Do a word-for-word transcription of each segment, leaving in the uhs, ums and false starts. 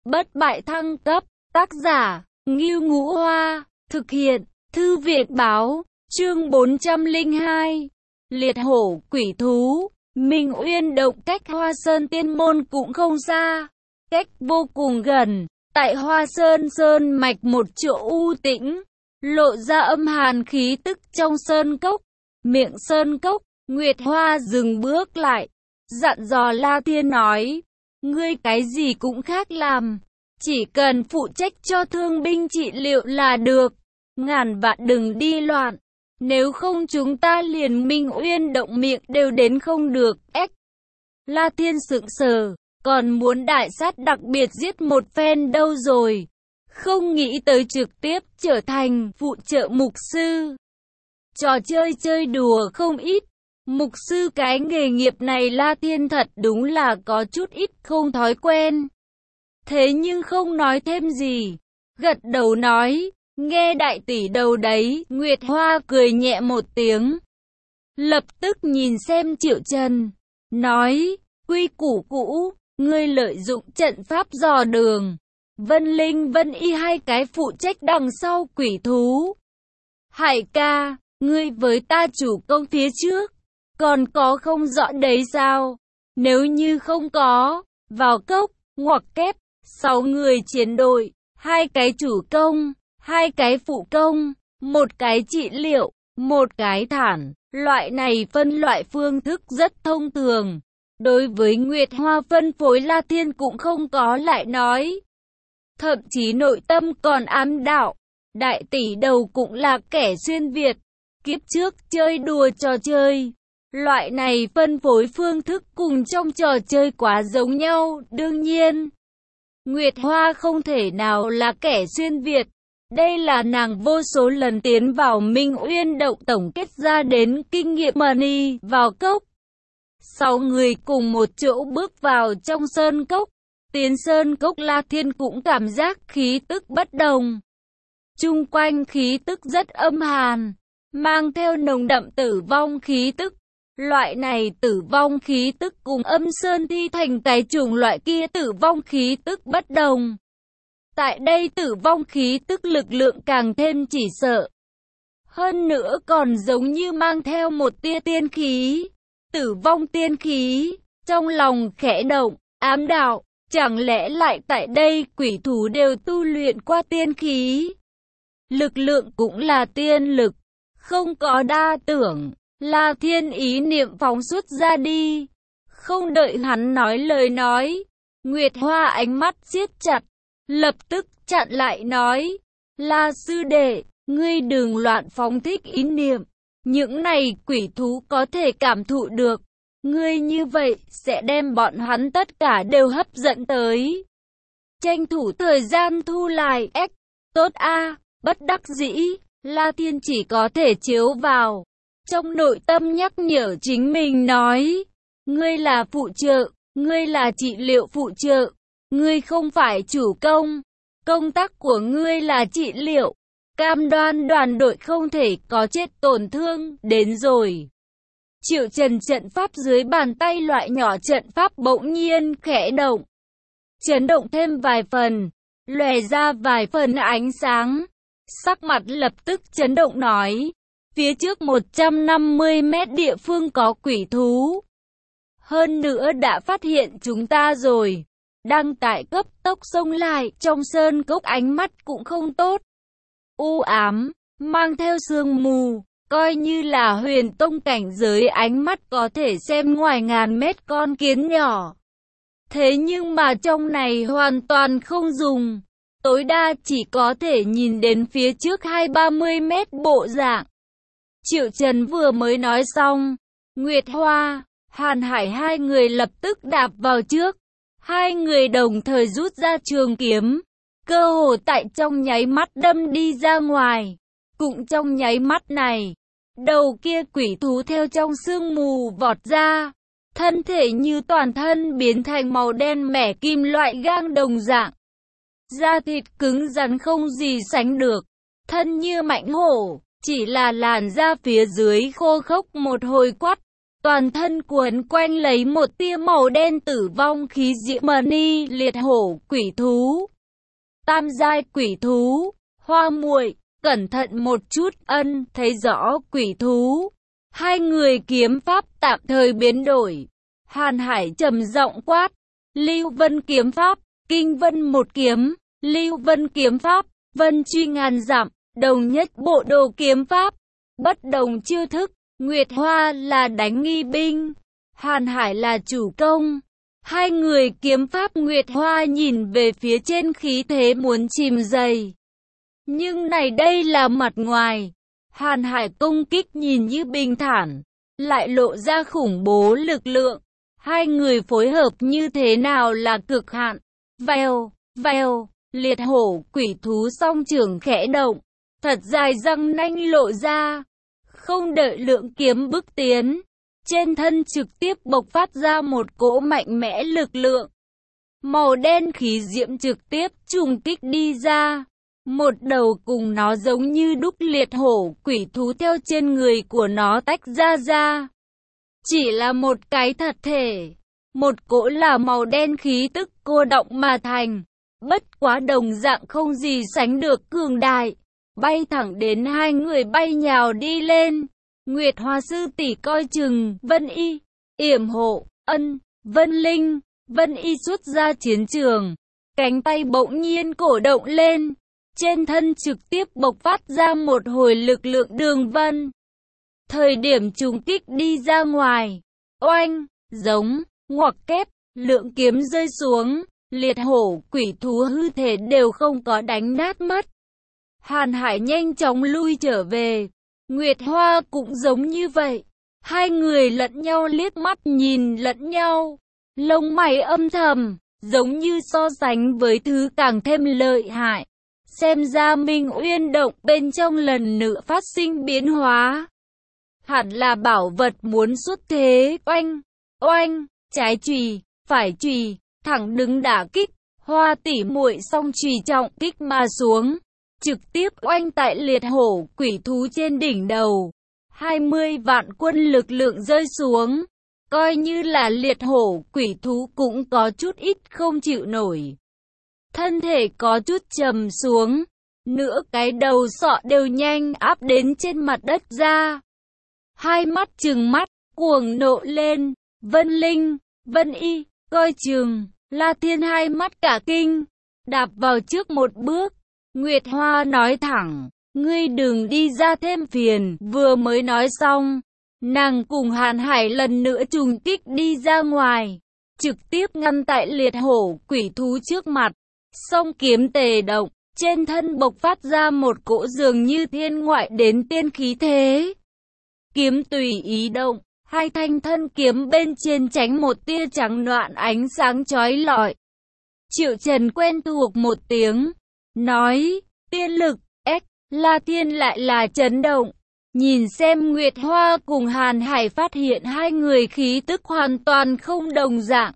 bất bại thăng cấp, tác giả, Ngưu Ngũ Hoa, thực hiện, Thư viện Báo, chương bốn trăm lẻ hai, liệt hổ quỷ thú, Minh Uyên Động cách Hoa Sơn Tiên Môn cũng không xa, cách vô cùng gần, tại Hoa Sơn Sơn mạch một chỗ u tĩnh, lộ ra âm hàn khí tức trong sơn cốc, miệng sơn cốc, Nguyệt Hoa dừng bước lại, dặn dò La Thiên nói, ngươi cái gì cũng khác làm, chỉ cần phụ trách cho thương binh trị liệu là được, ngàn vạn đừng đi loạn, nếu không chúng ta liền Minh Uyên Động miệng đều đến không được. Ếch! La Thiên sững sờ, còn muốn đại sát đặc biệt giết một phen đâu rồi, không nghĩ tới trực tiếp trở thành phụ trợ mục sư. Trò chơi chơi đùa không ít, mục sư cái nghề nghiệp này La Thiên thật đúng là có chút ít không thói quen. Thế nhưng không nói thêm gì, gật đầu nói, nghe đại tỷ đầu đấy. Nguyệt Hoa cười nhẹ một tiếng, lập tức nhìn xem Triệu Trần, nói, quy củ cũ, ngươi lợi dụng trận pháp dò đường, Vân Linh Vân Y hai cái phụ trách đằng sau quỷ thú. Hải ca, ngươi với ta chủ công phía trước, còn có không rõ đấy sao? Nếu như không có, vào cốc, ngoặc kép, sáu người chiến đội, hai cái chủ công, hai cái phụ công, một cái trị liệu, một cái thản. Loại này phân loại phương thức rất thông thường. Đối với Nguyệt Hoa phân phối La Thiên cũng không có lại nói. Thậm chí nội tâm còn ám đạo, đại tỷ đầu cũng là kẻ xuyên Việt. Kiếp trước chơi đùa trò chơi. Loại này phân phối phương thức cùng trong trò chơi quá giống nhau, đương nhiên. Nguyệt Hoa không thể nào là kẻ xuyên Việt. Đây là nàng vô số lần tiến vào Minh Uyên Động tổng kết ra đến kinh nghiệm money vào cốc. Sáu người cùng một chỗ bước vào trong sơn cốc. Tiến sơn cốc La Thiên cũng cảm giác khí tức bất đồng. Chung quanh khí tức rất âm hàn, mang theo nồng đậm tử vong khí tức. Loại này tử vong khí tức cùng âm sơn thi thành cái chủng loại kia tử vong khí tức bất đồng. Tại đây tử vong khí tức lực lượng càng thêm chỉ sợ. Hơn nữa còn giống như mang theo một tia tiên khí. Tử vong tiên khí, trong lòng khẽ động, ám đạo, chẳng lẽ lại tại đây quỷ thú đều tu luyện qua tiên khí. Lực lượng cũng là tiên lực, không có đa tưởng. La Thiên ý niệm phóng xuất ra đi, không đợi hắn nói lời nói, Nguyệt Hoa ánh mắt siết chặt, lập tức chặn lại nói, La sư đệ, ngươi đừng loạn phóng thích ý niệm, những này quỷ thú có thể cảm thụ được, ngươi như vậy sẽ đem bọn hắn tất cả đều hấp dẫn tới. Tranh thủ thời gian thu lại, ếch, tốt a, bất đắc dĩ, La Thiên chỉ có thể chiếu vào. Trong nội tâm nhắc nhở chính mình nói, ngươi là phụ trợ, ngươi là trị liệu phụ trợ, ngươi không phải chủ công, công tác của ngươi là trị liệu, cam đoan đoàn đội không thể có chết tổn thương, đến rồi. Triệu Trần trận pháp dưới bàn tay loại nhỏ trận pháp bỗng nhiên khẽ động, chấn động thêm vài phần, lòe ra vài phần ánh sáng, sắc mặt lập tức chấn động nói. Phía trước một trăm năm mươi mét địa phương có quỷ thú. Hơn nữa đã phát hiện chúng ta rồi. Đang tại cấp tốc xông lại, trong sơn cốc ánh mắt cũng không tốt. U ám, mang theo sương mù, coi như là huyền tông cảnh giới ánh mắt có thể xem ngoài ngàn mét con kiến nhỏ. Thế nhưng mà trong này hoàn toàn không dùng. Tối đa chỉ có thể nhìn đến phía trước hai ba mươi mét bộ dạng. Triệu Trần vừa mới nói xong, Nguyệt Hoa, Hàn Hải hai người lập tức đạp vào trước. Hai người đồng thời rút ra trường kiếm, cơ hồ tại trong nháy mắt đâm đi ra ngoài. Cũng trong nháy mắt này, đầu kia quỷ thú theo trong sương mù vọt ra. Thân thể như toàn thân biến thành màu đen mẻ kim loại gang đồng dạng. Da thịt cứng rắn không gì sánh được, thân như mãnh hổ. Chỉ là làn da phía dưới khô khốc một hồi quắt, toàn thân quấn quanh lấy một tia màu đen tử vong khí diễm mani. Liệt hổ quỷ thú, tam giai quỷ thú. Hoa muội, cẩn thận một chút. Ân, thấy rõ quỷ thú. Hai người kiếm pháp tạm thời biến đổi. Hàn Hải trầm giọng quát, Lưu Vân kiếm pháp, Kinh Vân một kiếm. Lưu Vân kiếm pháp, vân truy ngàn dặm. Đồng nhất bộ đồ kiếm pháp, bất đồng chiêu thức. Nguyệt Hoa là đánh nghi binh, Hàn Hải là chủ công. Hai người kiếm pháp. Nguyệt Hoa nhìn về phía trên khí thế muốn chìm dày. Nhưng này đây là mặt ngoài. Hàn Hải công kích nhìn như bình thản, lại lộ ra khủng bố lực lượng. Hai người phối hợp như thế nào là cực hạn. Vèo, vèo, liệt hổ quỷ thú song trường khẽ động, thật dài răng nanh lộ ra. Không đợi lượng kiếm bước tiến, trên thân trực tiếp bộc phát ra một cỗ mạnh mẽ lực lượng. Màu đen khí diễm trực tiếp trùng kích đi ra. Một đầu cùng nó giống như đúc liệt hổ quỷ thú theo trên người của nó tách ra ra. Chỉ là một cái thật thể. Một cỗ là màu đen khí tức cô động mà thành. Bất quá đồng dạng không gì sánh được cường đại. Bay thẳng đến hai người bay nhào đi lên. Nguyệt Hoa sư tỷ coi chừng. Vân Y, yểm hộ, ân, Vân Linh. Vân Y xuất ra chiến trường. Cánh tay bỗng nhiên cổ động lên. Trên thân trực tiếp bộc phát ra một hồi lực lượng đường vân. Thời điểm trùng kích đi ra ngoài. Oanh, giống, ngoặc kép, lượng kiếm rơi xuống. Liệt hổ quỷ thú hư thể đều không có đánh nát mất. Hàn Hải nhanh chóng lui trở về. Nguyệt Hoa cũng giống như vậy. Hai người lẫn nhau liếc mắt nhìn lẫn nhau. Lông mày âm thầm, giống như so sánh với thứ càng thêm lợi hại. Xem ra Minh Uyên động bên trong lần nữa phát sinh biến hóa. Hẳn là bảo vật muốn xuất thế. Oanh, oanh, trái chùy, phải chùy, thẳng đứng đả kích. Hoa tỷ muội song chùy trọng kích mà xuống, trực tiếp oanh tại liệt hổ quỷ thú trên đỉnh đầu. hai mươi vạn quân lực lượng rơi xuống. Coi như là liệt hổ quỷ thú cũng có chút ít không chịu nổi. Thân thể có chút trầm xuống. Nửa cái đầu sọ đều nhanh áp đến trên mặt đất ra. Hai mắt trừng mắt, cuồng nộ lên. Vân Linh, Vân Y, coi chừng. La Thiên hai mắt cả kinh, đạp vào trước một bước. Nguyệt Hoa nói thẳng, ngươi đừng đi ra thêm phiền. Vừa mới nói xong, nàng cùng Hàn Hải lần nữa trùng kích đi ra ngoài, trực tiếp ngăn tại liệt hổ quỷ thú trước mặt. Song kiếm tề động, trên thân bộc phát ra một cỗ dường như thiên ngoại đến tiên khí thế. Kiếm tùy ý động, hai thanh thân kiếm bên trên tránh một tia trắng noạn ánh sáng chói lọi. Triệu Trần quen thuộc một tiếng, nói, tiên lực, ếch, La Thiên lại là chấn động. Nhìn xem Nguyệt Hoa cùng Hàn Hải phát hiện hai người khí tức hoàn toàn không đồng dạng.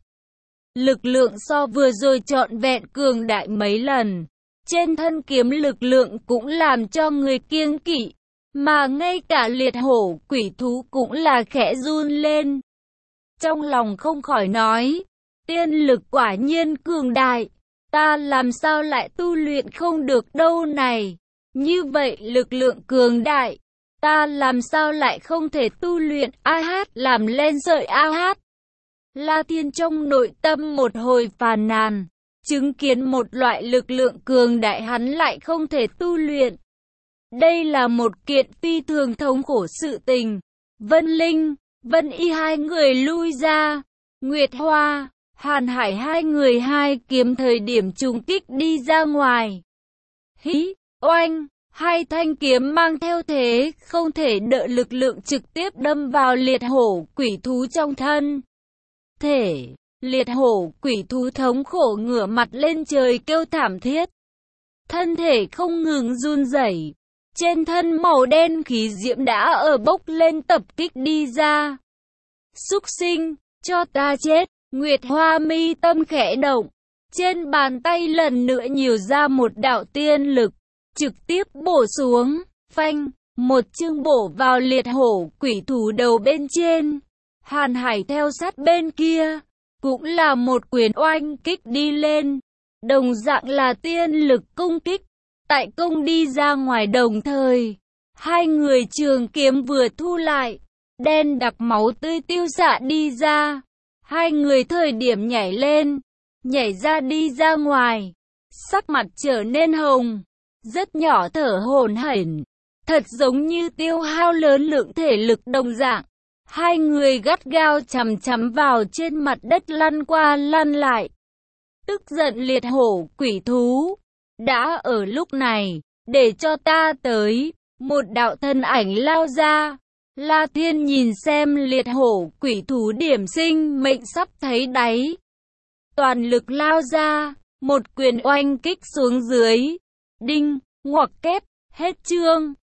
Lực lượng so vừa rồi trọn vẹn cường đại mấy lần. Trên thân kiếm lực lượng cũng làm cho người kiêng kỵ. Mà ngay cả liệt hổ quỷ thú cũng là khẽ run lên. Trong lòng không khỏi nói, tiên lực quả nhiên cường đại. Ta làm sao lại tu luyện không được đâu này. Như vậy lực lượng cường đại, ta làm sao lại không thể tu luyện a hát làm lên sợi a hát. La Thiên trong nội tâm một hồi phàn nàn, chứng kiến một loại lực lượng cường đại hắn lại không thể tu luyện. Đây là một kiện phi thường thống khổ sự tình. Vân Linh, Vân Y hai người lui ra. Nguyệt Hoa, Hàn Hải hai người hai kiếm thời điểm trùng kích đi ra ngoài. Hí, oanh, hai thanh kiếm mang theo thế, không thể đợi lực lượng trực tiếp đâm vào liệt hổ quỷ thú trong thân thể. Liệt hổ quỷ thú thống khổ ngửa mặt lên trời kêu thảm thiết. Thân thể không ngừng run rẩy. Trên thân màu đen khí diễm đã ở bốc lên tập kích đi ra. Súc sinh, cho ta chết. Nguyệt Hoa mi tâm khẽ động. Trên bàn tay lần nữa nhiều ra một đạo tiên lực. Trực tiếp bổ xuống. Phanh, một chương bổ vào liệt hổ quỷ thú đầu bên trên. Hàn Hải theo sát bên kia, cũng là một quyền oanh kích đi lên, đồng dạng là tiên lực công kích. Tại công đi ra ngoài đồng thời, hai người trường kiếm vừa thu lại, đen đặc máu tươi tiêu xạ đi ra. Hai người thời điểm nhảy lên, nhảy ra đi ra ngoài, sắc mặt trở nên hồng, rất nhỏ thở hổn hển, thật giống như tiêu hao lớn lượng thể lực đồng dạng. Hai người gắt gao chằm chằm vào trên mặt đất lăn qua lăn lại. Tức giận liệt hổ quỷ thú, đã ở lúc này, để cho ta tới. Một đạo thân ảnh lao ra. La Thiên nhìn xem liệt hổ quỷ thú điểm sinh mệnh sắp thấy đáy, toàn lực lao ra, một quyền oanh kích xuống dưới. Đinh, ngoặc kép, hết chương.